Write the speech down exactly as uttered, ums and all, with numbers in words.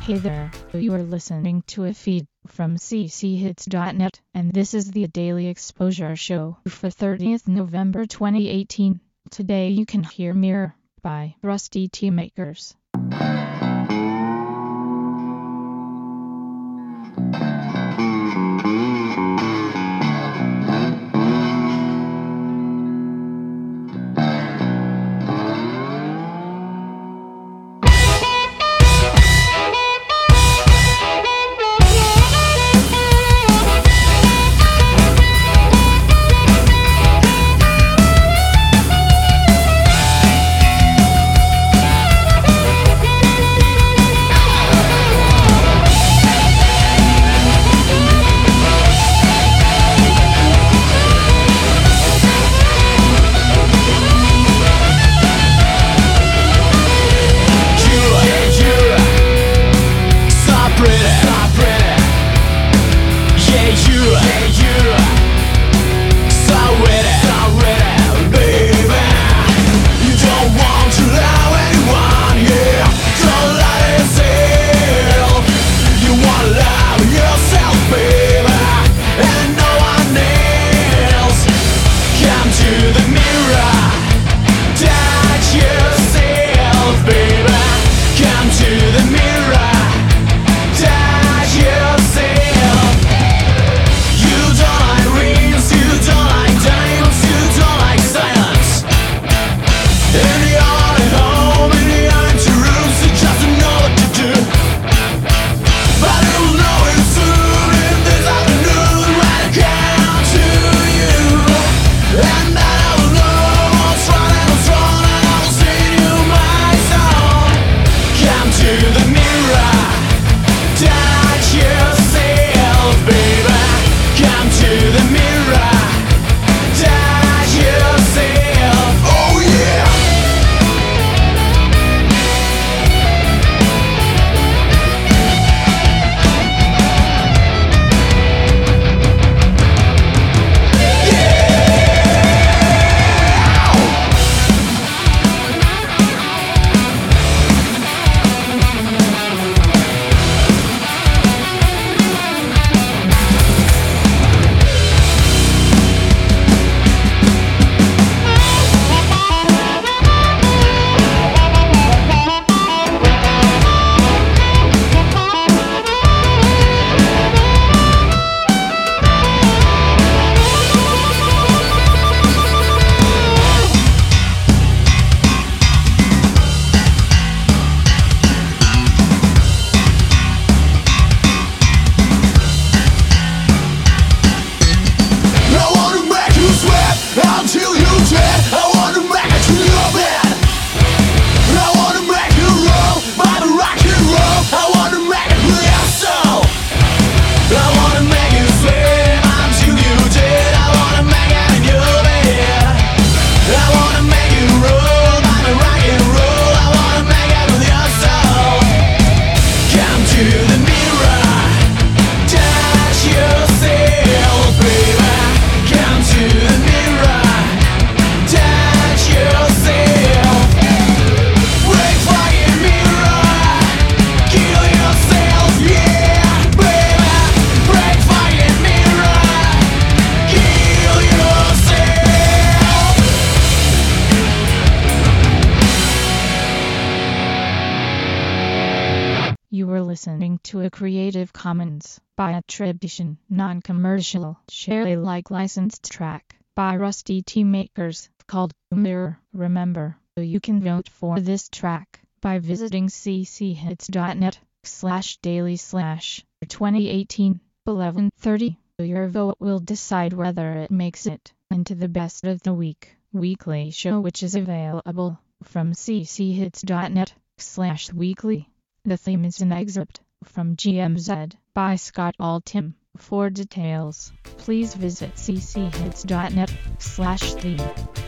Hey there, you are listening to a feed from c c hits dot net, and this is the Daily Exposure Show for thirtieth November twenty eighteen. Today you can hear Mirror by Rusty T Makers. You were listening to a Creative Commons by Attribution, Non-Commercial, Share Alike licensed track by Rusty T Makers called Mirror. Remember, you can vote for this track by visiting c c hits dot net slash daily slash twenty eighteen eleven thirty. Your vote will decide whether it makes it into the best of the week weekly show, which is available from c c hits dot net slash weekly. The theme is an excerpt from G M Z by Scott Altham. For details, please visit c c hits dot net slash theme.